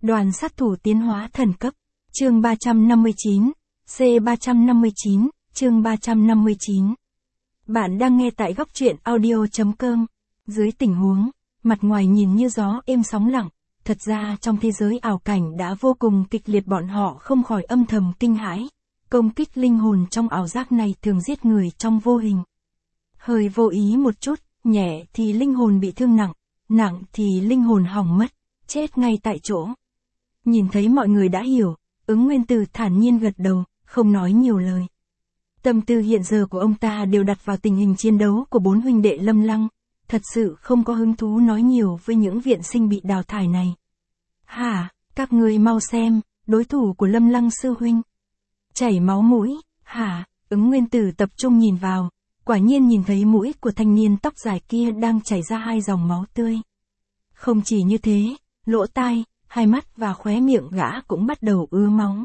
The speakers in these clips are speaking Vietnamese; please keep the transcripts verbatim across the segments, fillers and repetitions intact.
Đoàn sát thủ tiến hóa thần cấp. Chương ba trăm năm mươi chín. C ba trăm năm mươi chín, chương ba trăm năm mươi chín. Bạn đang nghe tại góc truyện audio chấm com. Dưới tình huống, mặt ngoài nhìn như gió êm sóng lặng, thật ra trong thế giới ảo cảnh đã vô cùng kịch liệt, bọn họ không khỏi âm thầm kinh hãi. Công kích linh hồn trong ảo giác này thường giết người trong vô hình. Hơi vô ý một chút, nhẹ thì linh hồn bị thương nặng, nặng thì linh hồn hỏng mất, chết ngay tại chỗ. Nhìn thấy mọi người đã hiểu, Ứng Nguyên Tử thản nhiên gật đầu, không nói nhiều lời. Tâm tư hiện giờ của ông ta đều đặt vào tình hình chiến đấu của bốn huynh đệ Lâm Lăng, thật sự không có hứng thú nói nhiều với những viện sinh bị đào thải này. Hả, các ngươi mau xem, đối thủ của Lâm Lăng sư huynh. Chảy máu mũi, hả, Ứng Nguyên Tử tập trung nhìn vào, quả nhiên nhìn thấy mũi của thanh niên tóc dài kia đang chảy ra hai dòng máu tươi. Không chỉ như thế, lỗ tai, hai mắt và khóe miệng gã cũng bắt đầu ứa máu.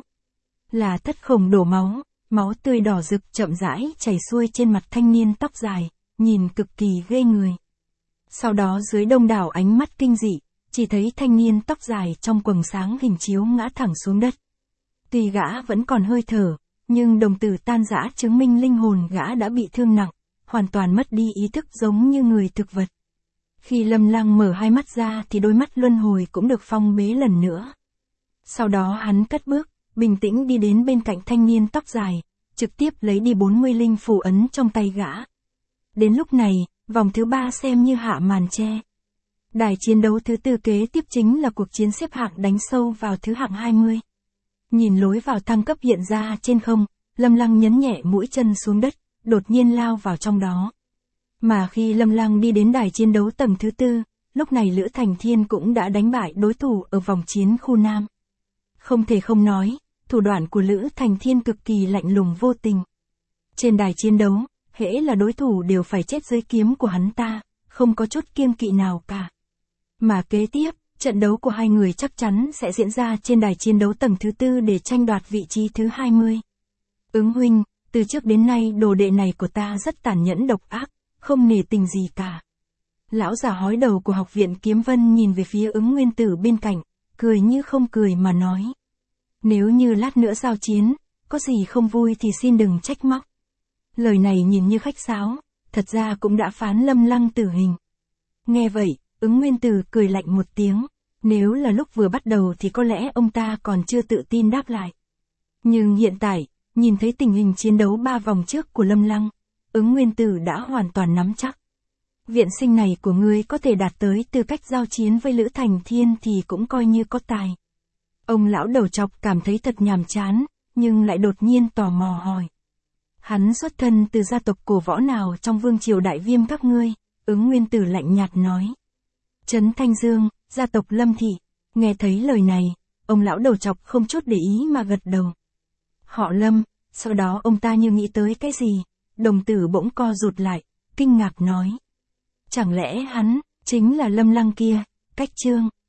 Là thất khổng đổ máu, máu tươi đỏ rực chậm rãi chảy xuôi trên mặt thanh niên tóc dài, nhìn cực kỳ ghê người. Sau đó dưới đông đảo ánh mắt kinh dị, chỉ thấy thanh niên tóc dài trong quầng sáng hình chiếu ngã thẳng xuống đất. Tuy gã vẫn còn hơi thở, nhưng đồng tử tan rã chứng minh linh hồn gã đã bị thương nặng, hoàn toàn mất đi ý thức giống như người thực vật. Khi Lâm Lăng mở hai mắt ra thì đôi mắt luân hồi cũng được phong bế lần nữa. Sau đó hắn cất bước, bình tĩnh đi đến bên cạnh thanh niên tóc dài, trực tiếp lấy đi bốn mươi linh phù ấn trong tay gã. Đến lúc này, vòng thứ ba xem như hạ màn che. Đài chiến đấu thứ tư kế tiếp chính là cuộc chiến xếp hạng đánh sâu vào thứ hạng hai mươi. Nhìn lối vào thăng cấp hiện ra trên không, Lâm Lăng nhấn nhẹ mũi chân xuống đất, đột nhiên lao vào trong đó. Mà khi Lâm Lăng đi đến đài chiến đấu tầng thứ tư, lúc này Lữ Thành Thiên cũng đã đánh bại đối thủ ở vòng chiến khu Nam. Không thể không nói, thủ đoạn của Lữ Thành Thiên cực kỳ lạnh lùng vô tình. Trên đài chiến đấu, hễ là đối thủ đều phải chết dưới kiếm của hắn ta, không có chút kiêng kỵ nào cả. Mà kế tiếp, trận đấu của hai người chắc chắn sẽ diễn ra trên đài chiến đấu tầng thứ tư để tranh đoạt vị trí thứ hai mươi. Ứng huynh, từ trước đến nay đồ đệ này của ta rất tàn nhẫn độc ác, không nề tình gì cả. Lão già hói đầu của học viện Kiếm Vân nhìn về phía Ứng Nguyên Tử bên cạnh, cười như không cười mà nói. Nếu như lát nữa giao chiến, có gì không vui thì xin đừng trách móc. Lời này nhìn như khách sáo, thật ra cũng đã phán Lâm Lăng tử hình. Nghe vậy, Ứng Nguyên Tử cười lạnh một tiếng, nếu là lúc vừa bắt đầu thì có lẽ ông ta còn chưa tự tin đáp lại. Nhưng hiện tại, nhìn thấy tình hình chiến đấu ba vòng trước của Lâm Lăng, Ứng Nguyên Tử đã hoàn toàn nắm chắc. Viện sinh này của ngươi có thể đạt tới tư cách giao chiến với Lữ Thành Thiên thì cũng coi như có tài. Ông lão đầu trọc cảm thấy thật nhàm chán, nhưng lại đột nhiên tò mò hỏi. Hắn xuất thân từ gia tộc cổ võ nào trong vương triều Đại Viêm các ngươi? Ứng Nguyên Tử lạnh nhạt nói. Trấn Thanh Dương, gia tộc Lâm Thị. Nghe thấy lời này, ông lão đầu trọc không chút để ý mà gật đầu. Họ Lâm, sau đó ông ta như nghĩ tới cái gì, đồng tử bỗng co rụt lại, kinh ngạc nói. Chẳng lẽ hắn, chính là Lâm Lăng kia, cách Trương.